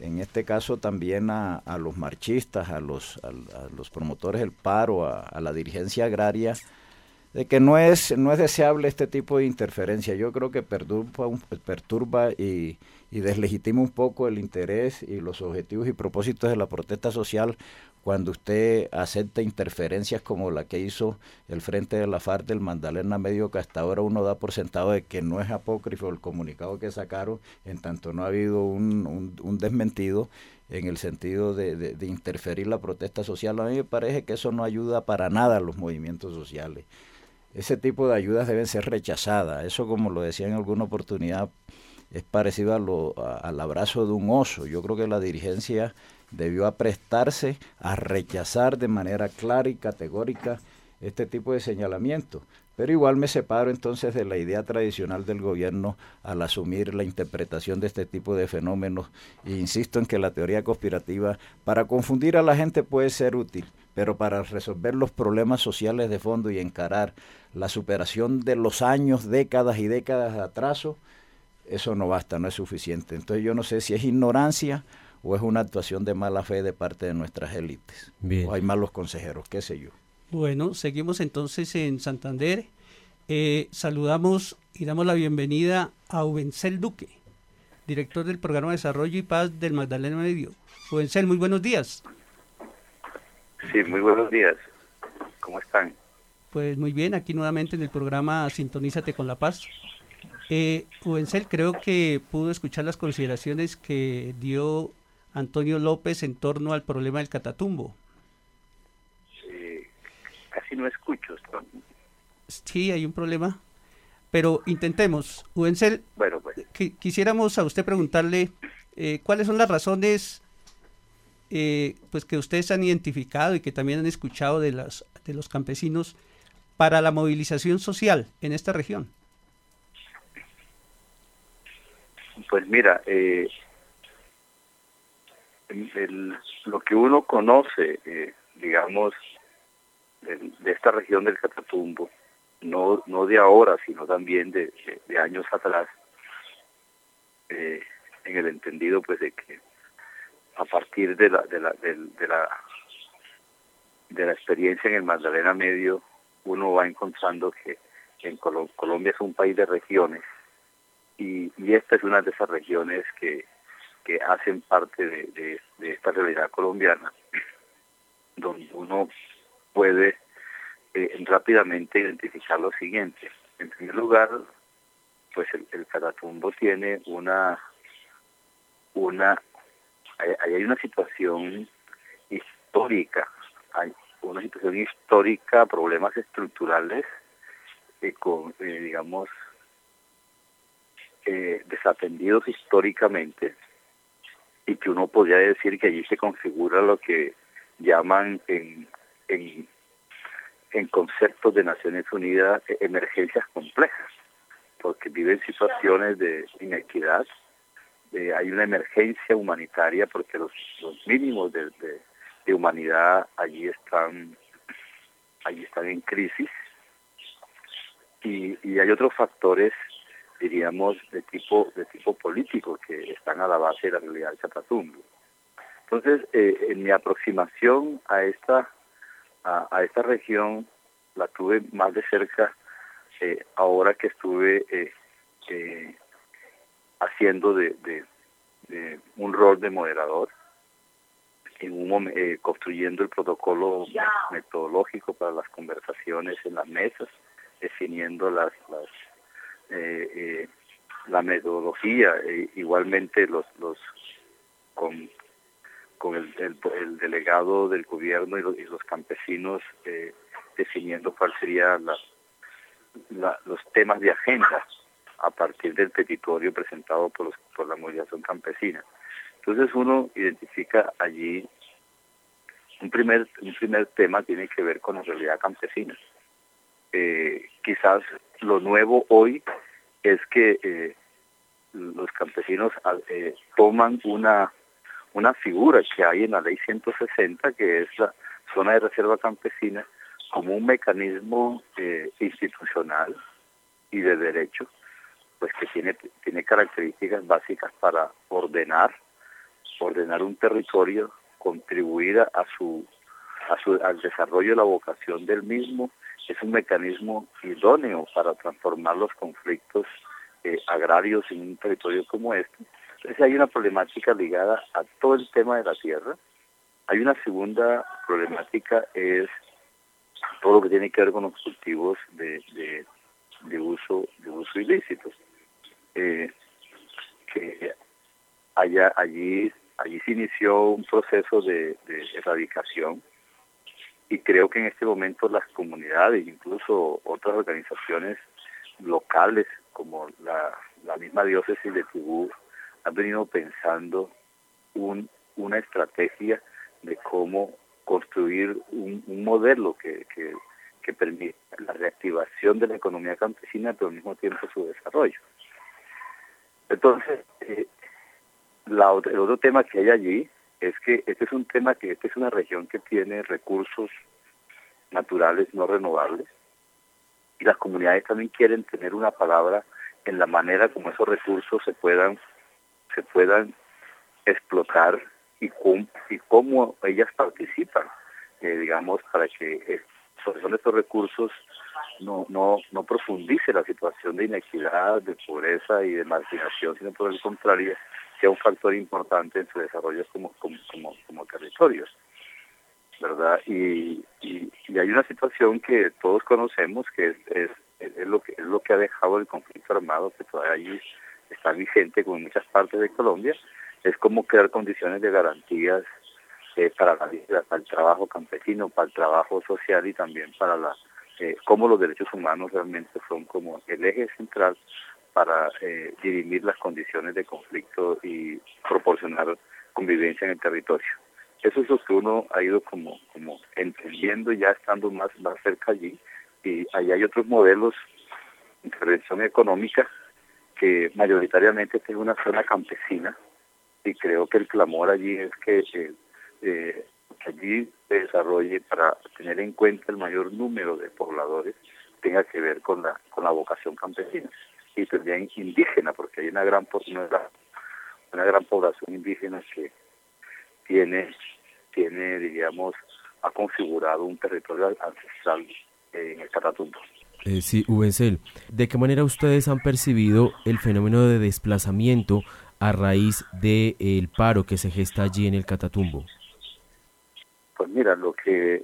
en este caso también a los marchistas, a los promotores del paro, a la dirigencia agraria, de que no es deseable este tipo de interferencia. Yo creo que perturba y deslegitima un poco el interés y los objetivos y propósitos de la protesta social cuando usted acepta interferencias como la que hizo el Frente de la FARC del Magdalena Medio, que hasta ahora uno da por sentado de que no es apócrifo el comunicado que sacaron, en tanto no ha habido un desmentido en el sentido de interferir la protesta social. A mí me parece que eso no ayuda para nada a los movimientos sociales. Ese tipo de ayudas deben ser rechazadas. Eso, como lo decía en alguna oportunidad, es parecido al abrazo de un oso. Yo creo que la dirigencia debió aprestarse a rechazar de manera clara y categórica este tipo de señalamiento. Pero igual me separo entonces de la idea tradicional del gobierno al asumir la interpretación de este tipo de fenómenos, e insisto en que la teoría conspirativa para confundir a la gente puede ser útil, pero para resolver los problemas sociales de fondo y encarar la superación de los años, décadas y décadas de atraso, eso no basta, no es suficiente. Entonces yo no sé si es ignorancia o es una actuación de mala fe de parte de nuestras élites. Bien. O hay malos consejeros, qué sé yo. Bueno, seguimos entonces en Santander. Saludamos y damos la bienvenida a Ubencel Duque, director del Programa de Desarrollo y Paz del Magdalena Medio. Ubencel, muy buenos días. Sí, muy buenos días. ¿Cómo están? Pues muy bien, aquí nuevamente en el programa Sintonízate con la Paz. Ubencel, creo que pudo escuchar las consideraciones que dio Antonio López en torno al problema del Catatumbo. Casi no escucho. Sí, hay un problema, pero intentemos. Ubencel, bueno, pues. Quisiéramos a usted preguntarle cuáles son las razones pues que ustedes han identificado y que también han escuchado de los campesinos para la movilización social en esta región. Pues mira, lo que uno conoce, digamos, de esta región del Catatumbo, no de ahora, sino también de años atrás, en el entendido pues de que a partir de la experiencia en el Magdalena Medio, uno va encontrando que en Colombia es un país de regiones, y esta es una de esas regiones que hacen parte de esta realidad colombiana, donde uno puede rápidamente identificar lo siguiente. En primer lugar, pues el Catatumbo tiene hay una situación histórica, problemas estructurales digamos, desatendidos históricamente, y que uno podría decir que allí se configura lo que llaman en conceptos de Naciones Unidas emergencias complejas, porque viven situaciones de inequidad, hay una emergencia humanitaria porque los mínimos de humanidad allí están en crisis, y hay otros factores, diríamos, de tipo político que están a la base de la realidad del Catatumbo. Entonces, en mi aproximación a esta región la tuve más de cerca ahora que estuve haciendo de un rol de moderador, construyendo el protocolo metodológico para las conversaciones en las mesas, definiendo la metodología, igualmente con el delegado del gobierno y los campesinos definiendo cuál sería los temas de agenda a partir del petitorio presentado por la movilización campesina. Entonces uno identifica allí un primer tema tiene que ver con la realidad campesina. Quizás lo nuevo hoy es que los campesinos toman una figura que hay en la ley 160, que es la zona de reserva campesina, como un mecanismo institucional y de derecho, pues que tiene características básicas para ordenar ordenar un territorio, contribuir al desarrollo de la vocación del mismo, es un mecanismo idóneo para transformar los conflictos agrarios en un territorio como este. Entonces hay una problemática ligada a todo el tema de la tierra. Hay una segunda problemática, es todo lo que tiene que ver con los cultivos de uso ilícito. Que allí se inició un proceso de erradicación, y creo que en este momento las comunidades, incluso otras organizaciones locales como la misma diócesis de Tibú, han venido pensando una estrategia de cómo construir un modelo que permita la reactivación de la economía campesina, pero al mismo tiempo su desarrollo. Entonces, el otro tema que hay allí es que esta es una región que tiene recursos naturales no renovables, y las comunidades también quieren tener una palabra en la manera como esos recursos se puedan explotar y cómo ellas participan, digamos, para que sobre estos recursos no profundice la situación de inequidad, de pobreza y de marginación, sino por el contrario, sea un factor importante en su desarrollo como territorios, ¿verdad? Y hay una situación que todos conocemos, que es lo que ha dejado el conflicto armado, que todavía allí está vigente como en muchas partes de Colombia, es cómo crear condiciones de garantías para la vida, para el trabajo campesino, para el trabajo social, y también para cómo los derechos humanos realmente son como el eje central para dirimir las condiciones de conflicto y proporcionar convivencia en el territorio. Eso es lo que uno ha ido como entendiendo, ya estando más cerca allí, y ahí hay otros modelos de intervención económica que mayoritariamente tienen una zona campesina, y creo que el clamor allí es que allí se desarrolle, para tener en cuenta el mayor número de pobladores, tenga que ver con la vocación campesina y también indígena, porque hay una gran población indígena que tiene, digamos, ha configurado un territorio ancestral en el Catatumbo. Sí, Ubencel, ¿de qué manera ustedes han percibido el fenómeno de desplazamiento a raíz del paro que se gesta allí en el Catatumbo? Pues mira, lo que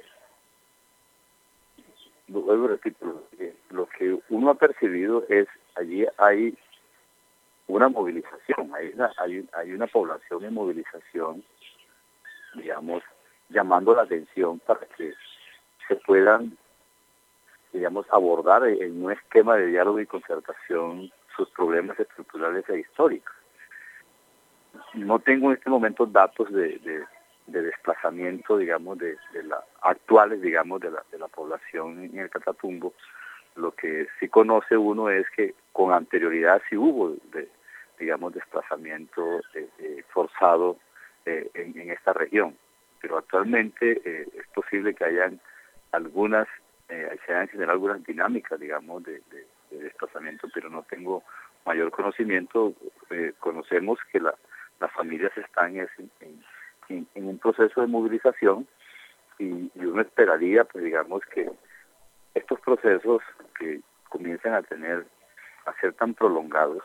uno ha percibido es, allí hay una movilización, hay una población en movilización, digamos, llamando la atención para que se puedan, digamos, abordar en un esquema de diálogo y concertación sus problemas estructurales e históricos. No tengo en este momento datos de desplazamiento, digamos, actuales, digamos, de la población en el Catatumbo. Lo que sí conoce uno es que con anterioridad sí hubo, digamos, desplazamiento forzado en esta región, pero actualmente es posible que se hayan generado algunas dinámicas, digamos, de desplazamiento, pero no tengo mayor conocimiento. Conocemos que las familias están en un proceso de movilización, y uno esperaría, pues, digamos, que estos procesos que comienzan a ser tan prolongados,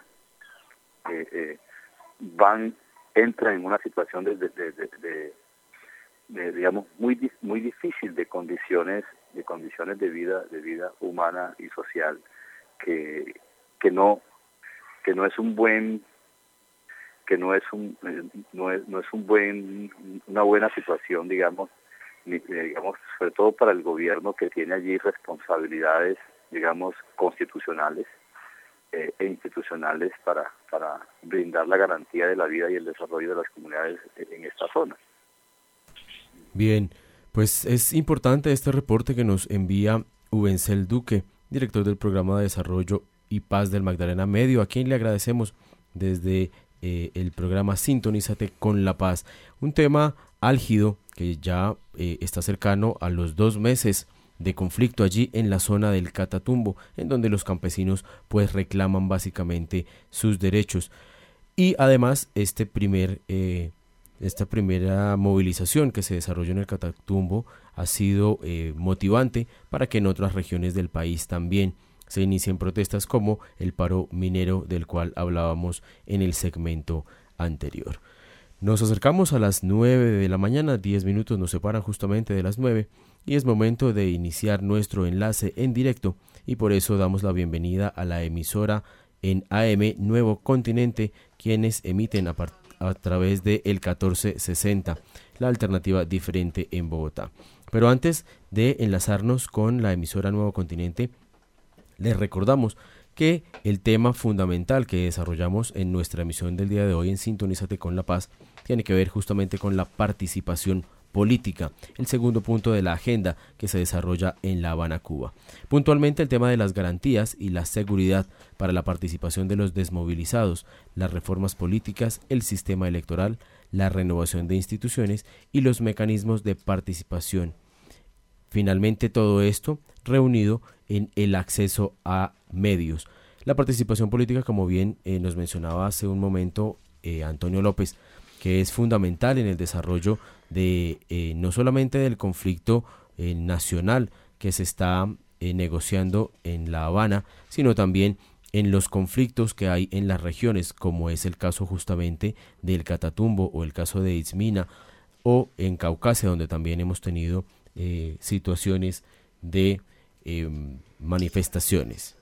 entran en una situación digamos, muy difícil de condiciones de vida humana y social, que no es una buena situación, digamos, sobre todo para el gobierno, que tiene allí responsabilidades, digamos, constitucionales e institucionales para brindar la garantía de la vida y el desarrollo de las comunidades en esta zona. Bien, pues es importante este reporte que nos envía Ubencel Duque, director del Programa de Desarrollo y Paz del Magdalena Medio, a quien le agradecemos desde el programa Sintonízate con la Paz. Un tema álgido que ya está cercano a los 2 meses de conflicto allí en la zona del Catatumbo, en donde los campesinos pues reclaman básicamente sus derechos. Y además este primer esta primera movilización que se desarrolló en el Catatumbo ha sido motivante para que en otras regiones del país también se inicien protestas como el paro minero del cual hablábamos en el segmento anterior. Nos acercamos a las 9 de la mañana, 10 minutos nos separan justamente de las 9 y es momento de iniciar nuestro enlace en directo y por eso damos la bienvenida a la emisora en AM Nuevo Continente, quienes emiten a través de el 1460, la alternativa diferente en Bogotá. Pero antes de enlazarnos con la emisora Nuevo Continente, les recordamos que el tema fundamental que desarrollamos en nuestra emisión del día de hoy en Sintonízate con la Paz tiene que ver justamente con la participación política, el segundo punto de la agenda que se desarrolla en La Habana, Cuba. Puntualmente el tema de las garantías y la seguridad para la participación de los desmovilizados, las reformas políticas, el sistema electoral, la renovación de instituciones y los mecanismos de participación. Finalmente todo esto reunido en el acceso a medios. La participación política, como bien nos mencionaba hace un momento Antonio López, que es fundamental en el desarrollo de no solamente del conflicto nacional que se está negociando en La Habana, sino también en los conflictos que hay en las regiones, como es el caso justamente del Catatumbo o el caso de Itzmina, o en Caucasia, donde también hemos tenido situaciones de manifestaciones.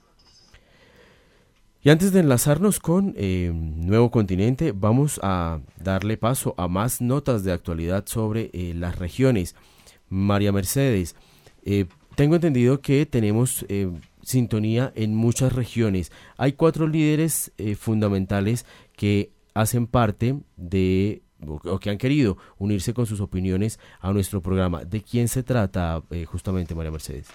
Y antes de enlazarnos con Nuevo Continente, vamos a darle paso a más notas de actualidad sobre las regiones. María Mercedes, tengo entendido que tenemos sintonía en muchas regiones. Hay 4 líderes fundamentales que hacen parte de, o que han querido unirse con sus opiniones a nuestro programa. ¿De quién se trata justamente, María Mercedes?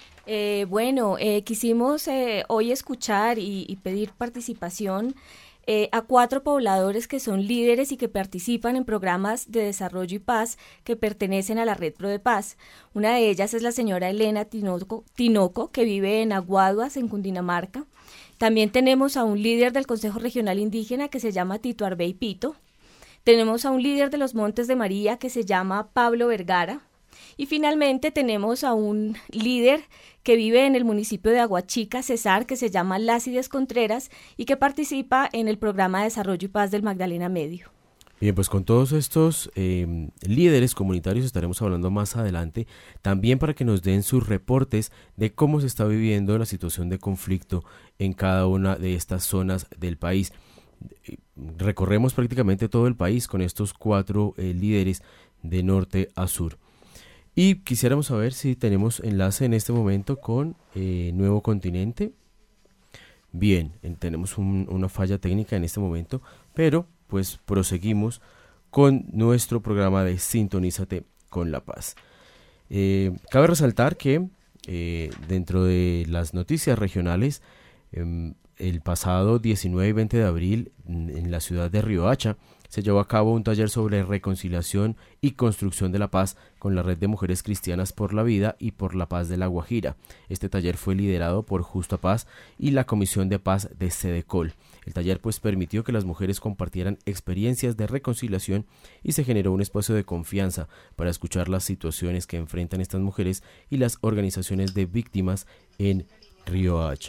Quisimos hoy escuchar y pedir participación a 4 pobladores que son líderes y que participan en programas de desarrollo y paz que pertenecen a la Red Pro de Paz. Una de ellas es la señora Elena Tinoco, que vive en Aguaduas, en Cundinamarca. También tenemos a un líder del Consejo Regional Indígena que se llama Tito Arbey Pito. Tenemos a un líder de los Montes de María que se llama Pablo Vergara. Y finalmente tenemos a un líder que vive en el municipio de Aguachica, Cesar, que se llama Lácides Contreras y que participa en el programa de Desarrollo y Paz del Magdalena Medio. Bien, pues con todos estos líderes comunitarios estaremos hablando más adelante, también para que nos den sus reportes de cómo se está viviendo la situación de conflicto en cada una de estas zonas del país. Recorremos prácticamente todo el país con estos 4 líderes de norte a sur. Y quisiéramos saber si tenemos enlace en este momento con Nuevo Continente. Bien, tenemos una falla técnica en este momento, pero pues proseguimos con nuestro programa de Sintonízate con la Paz. Cabe resaltar que dentro de las noticias regionales, el pasado 19 y 20 de abril en la ciudad de Riohacha se llevó a cabo un taller sobre reconciliación y construcción de la paz con la Red de Mujeres Cristianas por la Vida y por la Paz de La Guajira. Este taller fue liderado por Justa Paz y la Comisión de Paz de Sedecol. El taller pues permitió que las mujeres compartieran experiencias de reconciliación y se generó un espacio de confianza para escuchar las situaciones que enfrentan estas mujeres y las organizaciones de víctimas en Riohacha.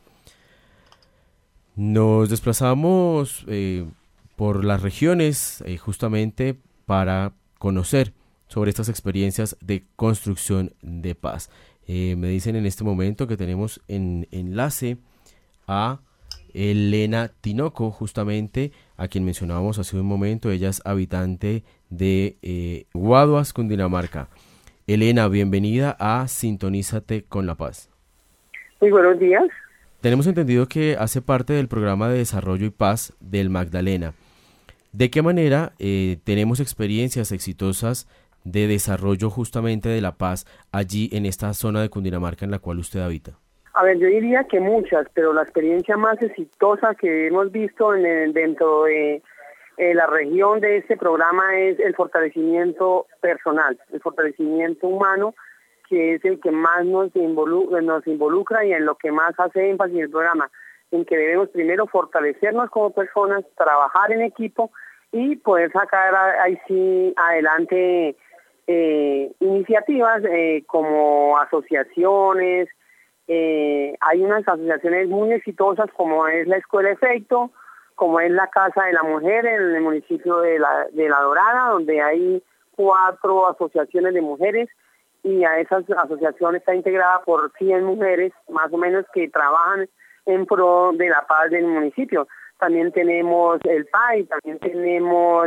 Nos desplazamos por las regiones justamente para conocer sobre estas experiencias de construcción de paz. Me dicen en este momento que tenemos en enlace a Elena Tinoco, justamente a quien mencionábamos hace un momento. Ella es habitante de Guaduas, Cundinamarca. Elena, bienvenida a Sintonízate con la Paz. Muy buenos días. Tenemos entendido que hace parte del programa de desarrollo y paz del Magdalena. ¿De qué manera tenemos experiencias exitosas de desarrollo justamente de la paz allí en esta zona de Cundinamarca en la cual usted habita? A ver, yo diría que muchas, pero la experiencia más exitosa que hemos visto dentro de la región de este programa es el fortalecimiento personal, el fortalecimiento humano, que es el que más nos involucra y en lo que más hace énfasis el programa, en que debemos primero fortalecernos como personas, trabajar en equipo y poder sacar ahí sí adelante iniciativas como asociaciones. Hay unas asociaciones muy exitosas como es la Escuela Efecto, como es la Casa de la Mujer en el municipio de la Dorada, donde hay 4 asociaciones de mujeres, y a esas asociaciones está integrada por 100 mujeres más o menos que trabajan en pro de la paz del municipio. También tenemos el PAI, también tenemos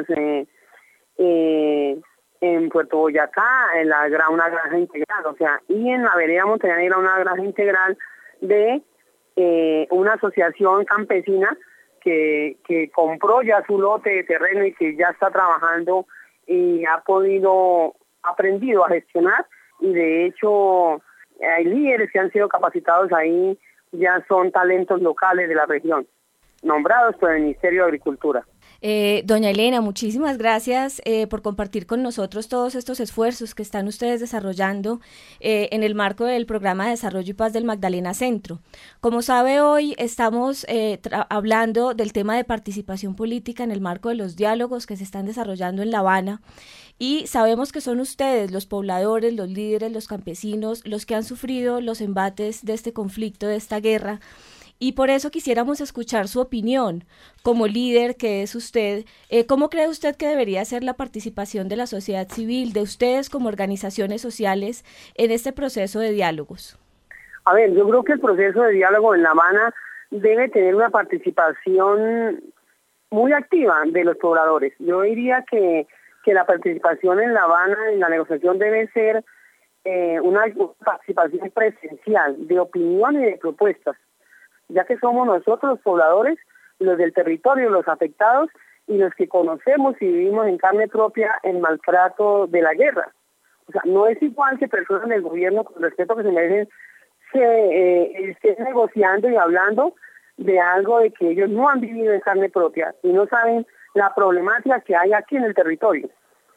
en Puerto Boyacá una granja integral, o sea, y en la vereda Montañera una granja integral de una asociación campesina que compró ya su lote de terreno y que ya está trabajando y ha aprendido a gestionar, y de hecho hay líderes que han sido capacitados ahí, ya son talentos locales de la región, nombrados por el Ministerio de Agricultura. Doña Elena, muchísimas gracias por compartir con nosotros todos estos esfuerzos que están ustedes desarrollando en el marco del Programa de Desarrollo y Paz del Magdalena Centro. Como sabe, hoy estamos hablando del tema de participación política en el marco de los diálogos que se están desarrollando en La Habana, y sabemos que son ustedes, los pobladores, los líderes, los campesinos, los que han sufrido los embates de este conflicto, de esta guerra. Y por eso quisiéramos escuchar su opinión como líder que es usted. ¿Cómo cree usted que debería ser la participación de la sociedad civil, de ustedes como organizaciones sociales, en este proceso de diálogos? A ver, yo creo que el proceso de diálogo en La Habana debe tener una participación muy activa de los pobladores. Yo diría que la participación en La Habana, en la negociación, debe ser una participación presencial, de opinión y de propuestas, ya que somos nosotros los pobladores, los del territorio, los afectados y los que conocemos y vivimos en carne propia el maltrato de la guerra. O sea, no es igual que personas del gobierno, con respeto que se merecen, estén negociando y hablando de algo de que ellos no han vivido en carne propia y no saben la problemática que hay aquí en el territorio.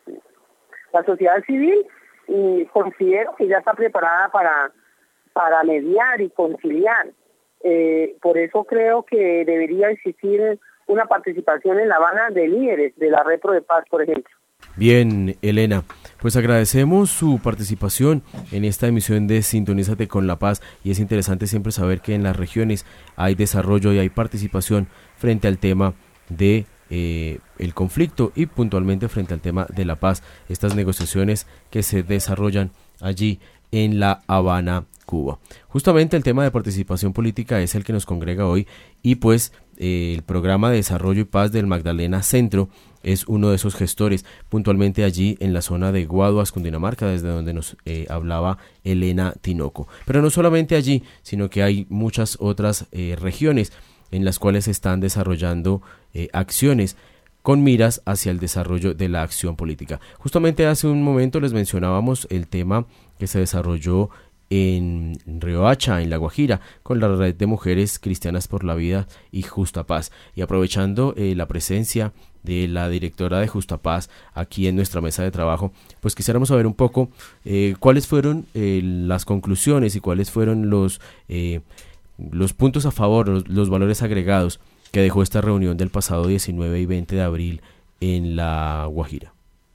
La sociedad civil, y considero que ya está preparada para mediar y conciliar. Por eso creo que debería existir una participación en La Habana de líderes de la Repro de Paz, por ejemplo. Bien, Elena, pues agradecemos su participación en esta emisión de Sintonízate con la Paz, y es interesante siempre saber que en las regiones hay desarrollo y hay participación frente al tema de el conflicto y puntualmente frente al tema de la paz, estas negociaciones que se desarrollan allí en La Habana, Cuba. Justamente el tema de participación política es el que nos congrega hoy, y pues el Programa de Desarrollo y Paz del Magdalena Centro es uno de esos gestores, puntualmente allí en la zona de Guaduas, Cundinamarca, desde donde nos hablaba Elena Tinoco. Pero no solamente allí, sino que hay muchas otras regiones en las cuales se están desarrollando acciones con miras hacia el desarrollo de la acción política. Justamente hace un momento les mencionábamos el tema que se desarrolló en Riohacha, en La Guajira, con la Red de Mujeres Cristianas por la Vida y Justa Paz. Y aprovechando la presencia de la directora de Justa Paz aquí en nuestra mesa de trabajo, pues quisiéramos saber un poco cuáles fueron las conclusiones y cuáles fueron los puntos a favor, los valores agregados que dejó esta reunión del pasado 19 y 20 de abril en La Guajira.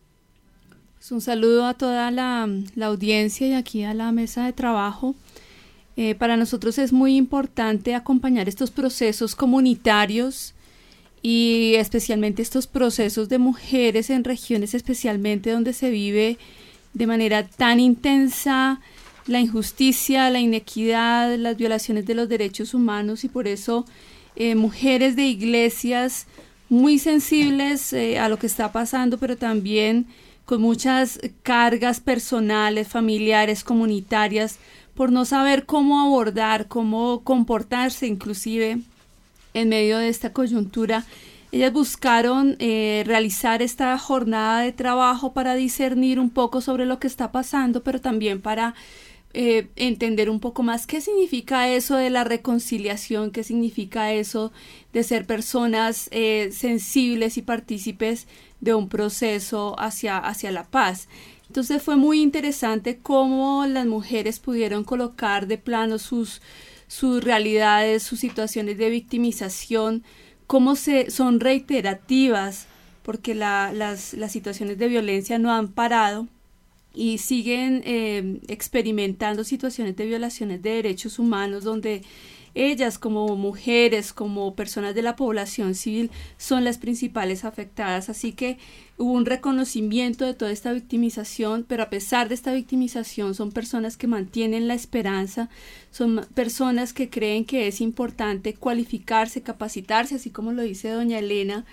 Un saludo a toda la audiencia y aquí a la mesa de trabajo. Para nosotros es muy importante acompañar estos procesos comunitarios y especialmente estos procesos de mujeres en regiones especialmente donde se vive de manera tan intensa la injusticia, la inequidad, las violaciones de los derechos humanos, y por eso mujeres de iglesias muy sensibles a lo que está pasando, pero también con muchas cargas personales, familiares, comunitarias, por no saber cómo abordar, cómo comportarse inclusive en medio de esta coyuntura. Ellas buscaron realizar esta jornada de trabajo para discernir un poco sobre lo que está pasando, pero también para entender un poco más qué significa eso de la reconciliación, qué significa eso de ser personas sensibles y partícipes de un proceso hacia la paz. Entonces fue muy interesante cómo las mujeres pudieron colocar de plano sus realidades, sus situaciones de victimización, cómo son reiterativas porque las situaciones de violencia no han parado y siguen experimentando situaciones de violaciones de derechos humanos donde ellas como mujeres, como personas de la población civil son las principales afectadas. Así que hubo un reconocimiento de toda esta victimización, pero a pesar de esta victimización son personas que mantienen la esperanza, son personas que creen que es importante cualificarse, capacitarse, así como lo dice doña Elena,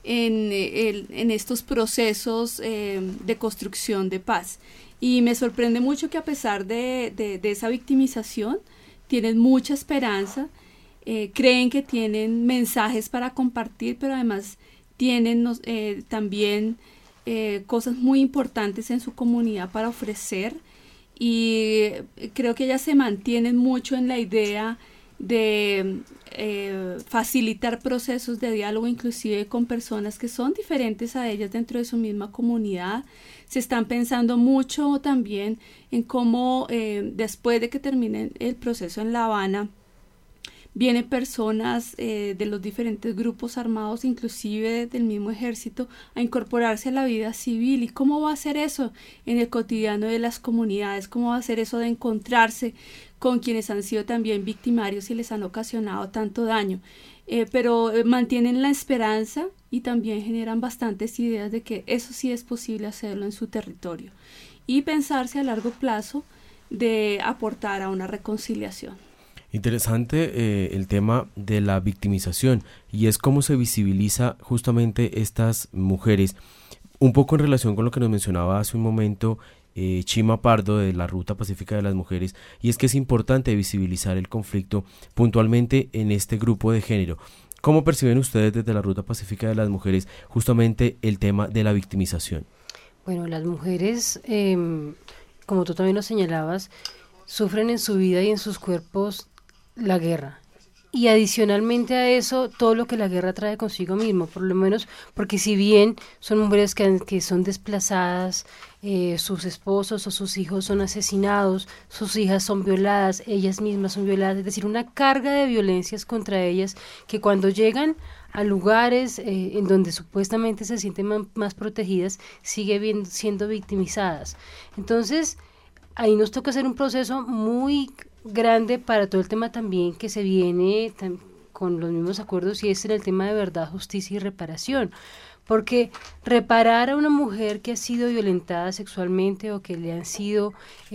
en estos procesos de construcción de paz. Y me sorprende mucho que a pesar de esa victimización tienen mucha esperanza, creen que tienen mensajes para compartir, pero además tienen también cosas muy importantes en su comunidad para ofrecer, y creo que ellas se mantienen mucho en la idea de facilitar procesos de diálogo inclusive con personas que son diferentes a ellas dentro de su misma comunidad. Se están pensando mucho también en cómo después de que termine el proceso en La Habana, vienen personas de los diferentes grupos armados, inclusive del mismo ejército, a incorporarse a la vida civil. ¿Y cómo va a ser eso en el cotidiano de las comunidades? ¿Cómo va a ser eso de encontrarse con quienes han sido también victimarios y les han ocasionado tanto daño? Pero mantienen la esperanza y también generan bastantes ideas de que eso sí es posible hacerlo en su territorio y pensarse a largo plazo de aportar a una reconciliación. Interesante el tema de la victimización, y es cómo se visibiliza justamente estas mujeres, un poco en relación con lo que nos mencionaba hace un momento Chima Pardo de la Ruta Pacífica de las Mujeres, y es que es importante visibilizar el conflicto puntualmente en este grupo de género. ¿Cómo perciben ustedes desde la Ruta Pacífica de las Mujeres justamente el tema de la victimización? Bueno, las mujeres, como tú también lo señalabas, sufren en su vida y en sus cuerpos la guerra. Y adicionalmente a eso, todo lo que la guerra trae consigo mismo, por lo menos, porque si bien son mujeres que son desplazadas, sus esposos o sus hijos son asesinados, sus hijas son violadas, ellas mismas son violadas, es decir, una carga de violencias contra ellas que cuando llegan a lugares en donde supuestamente se sienten más protegidas, siguen siendo victimizadas. Entonces, ahí nos toca hacer un proceso muy grande para todo el tema también que se viene con los mismos acuerdos, y es en el tema de verdad, justicia y reparación, porque reparar a una mujer que ha sido violentada sexualmente o que le han sido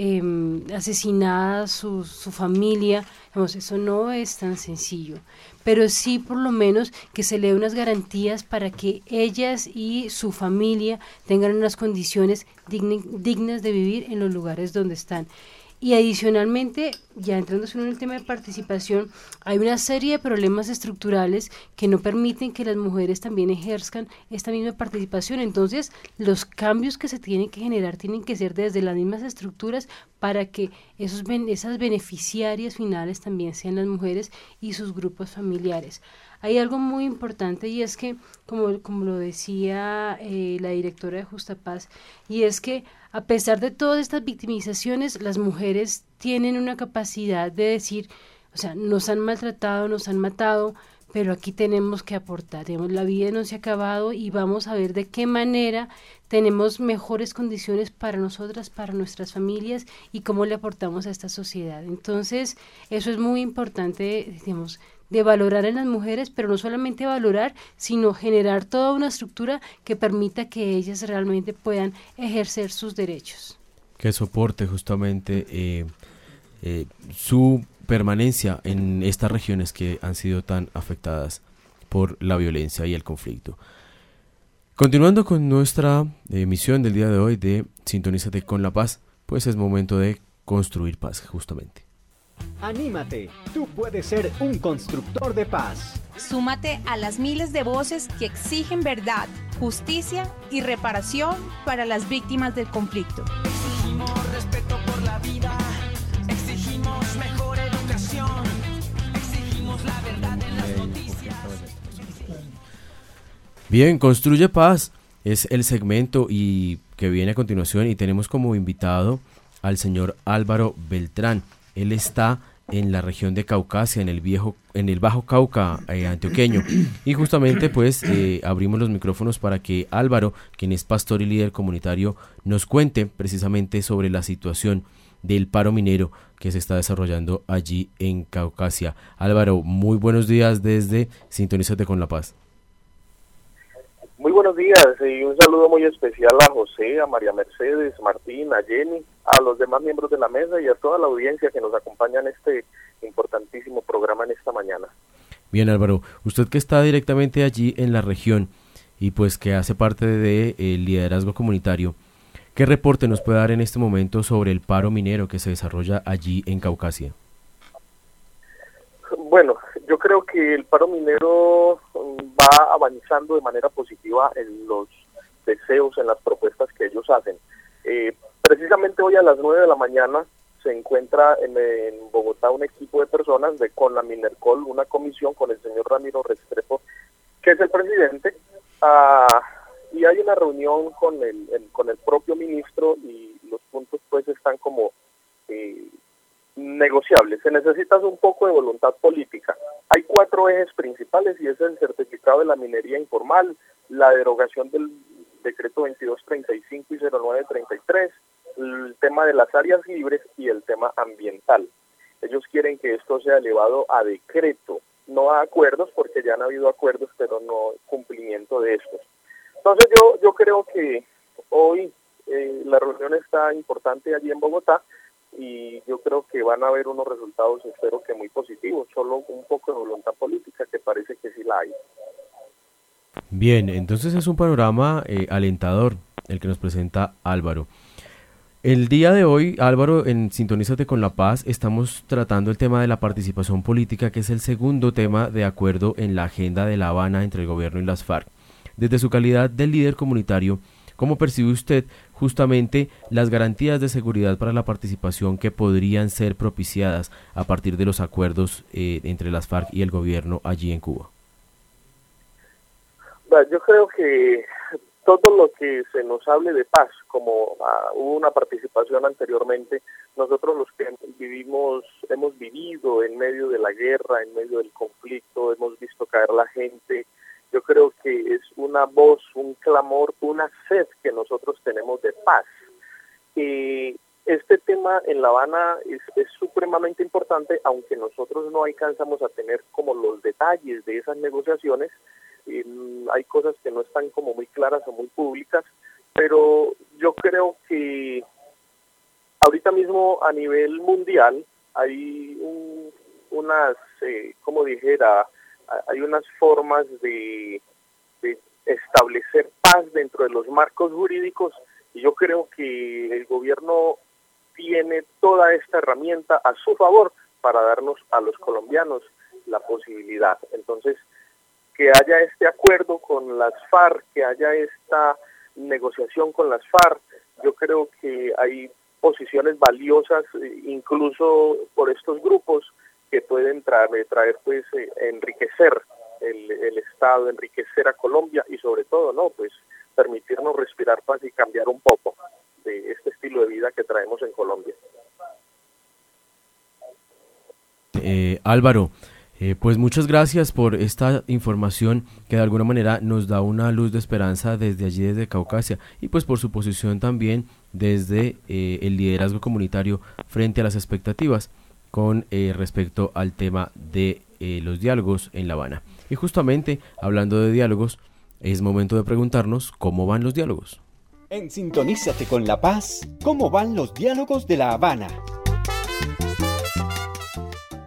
asesinadas su familia, digamos, eso no es tan sencillo, pero sí por lo menos que se le dé unas garantías para que ellas y su familia tengan unas condiciones dignas de vivir en los lugares donde están. Y adicionalmente, ya entrándose en el tema de participación, hay una serie de problemas estructurales que no permiten que las mujeres también ejerzcan esta misma participación. Entonces, los cambios que se tienen que generar tienen que ser desde las mismas estructuras para que esas beneficiarias finales también sean las mujeres y sus grupos familiares. Hay algo muy importante, y es que, como lo decía la directora de Justa Paz, y es que a pesar de todas estas victimizaciones, las mujeres tienen una capacidad de decir, o sea, nos han maltratado, nos han matado, pero aquí tenemos que aportar, la vida no se ha acabado y vamos a ver de qué manera tenemos mejores condiciones para nosotras, para nuestras familias, y cómo le aportamos a esta sociedad. Entonces, eso es muy importante, digamos, de valorar en las mujeres, pero no solamente valorar, sino generar toda una estructura que permita que ellas realmente puedan ejercer sus derechos. Que soporte justamente su permanencia en estas regiones que han sido tan afectadas por la violencia y el conflicto. Continuando con nuestra emisión del día de hoy de Sintonízate con la Paz, pues es momento de construir paz justamente. Anímate, tú puedes ser un constructor de paz. Súmate a las miles de voces que exigen verdad, justicia y reparación para las víctimas del conflicto. Exigimos respeto por la vida, exigimos mejor educación, exigimos la verdad en las noticias. Bien, Construye Paz es el segmento y que viene a continuación, y tenemos como invitado al señor Álvaro Beltrán. Él está en la región de Caucasia, en el Bajo Cauca antioqueño. Y justamente pues abrimos los micrófonos para que Álvaro, quien es pastor y líder comunitario, nos cuente precisamente sobre la situación del paro minero que se está desarrollando allí en Caucasia. Álvaro, muy buenos días desde Sintonízate con La Paz. Muy buenos días y un saludo muy especial a José, a María Mercedes, Martín, a Jenny, a los demás miembros de la mesa y a toda la audiencia que nos acompaña en este importantísimo programa en esta mañana. Bien, Álvaro, usted que está directamente allí en la región y pues que hace parte del liderazgo comunitario, ¿qué reporte nos puede dar en este momento sobre el paro minero que se desarrolla allí en Caucasia? Bueno, yo creo que el paro minero va avanzando de manera positiva en los deseos, en las propuestas que ellos hacen. Precisamente hoy a las 9 de la mañana se encuentra en Bogotá un equipo de personas con la Minercol, una comisión con el señor Ramiro Restrepo, que es el presidente, y hay una reunión con el propio ministro y los puntos pues están como negociables. Se necesita un poco de voluntad política. Hay 4 ejes principales y es el certificado de la minería informal, la derogación del decreto 2235 y 0933, el tema de las áreas libres y el tema ambiental. Ellos quieren que esto sea elevado a decreto, no a acuerdos, porque ya han habido acuerdos, pero no cumplimiento de estos. Entonces yo creo que hoy la reunión está importante allí en Bogotá y yo creo que van a haber unos resultados, espero que muy positivos, solo un poco de voluntad política que parece que sí la hay. Bien, entonces es un panorama alentador el que nos presenta Álvaro. El día de hoy, Álvaro, en Sintonízate con La Paz, estamos tratando el tema de la participación política, que es el segundo tema de acuerdo en la agenda de La Habana entre el gobierno y las FARC. Desde su calidad de líder comunitario, ¿cómo percibe usted justamente las garantías de seguridad para la participación que podrían ser propiciadas a partir de los acuerdos entre las FARC y el gobierno allí en Cuba? Yo creo que todo lo que se nos hable de paz, como hubo una participación anteriormente, nosotros los que hemos vivido en medio de la guerra, en medio del conflicto, hemos visto caer la gente. Yo creo que es una voz, un clamor, una sed que nosotros tenemos de paz. Este tema en La Habana es supremamente importante, aunque nosotros no alcanzamos a tener como los detalles de esas negociaciones. Hay cosas que no están como muy claras o muy públicas, pero yo creo que ahorita mismo a nivel mundial hay unas, como dijera, hay unas formas de establecer paz dentro de los marcos jurídicos y yo creo que el gobierno tiene toda esta herramienta a su favor para darnos a los colombianos la posibilidad. Entonces, que haya este acuerdo con las FARC, que haya esta negociación con las FARC, yo creo que hay posiciones valiosas, incluso por estos grupos, que pueden traer pues enriquecer el Estado, enriquecer a Colombia y sobre todo, ¿no? Pues permitirnos respirar paz y cambiar un poco de este estilo de vida que traemos en Colombia. Álvaro, pues muchas gracias por esta información que de alguna manera nos da una luz de esperanza desde allí, desde Caucasia, y pues por su posición también desde el liderazgo comunitario frente a las expectativas con respecto al tema de los diálogos en La Habana. Y justamente hablando de diálogos, es momento de preguntarnos cómo van los diálogos. En Sintonízate con La Paz, ¿cómo van los diálogos de La Habana?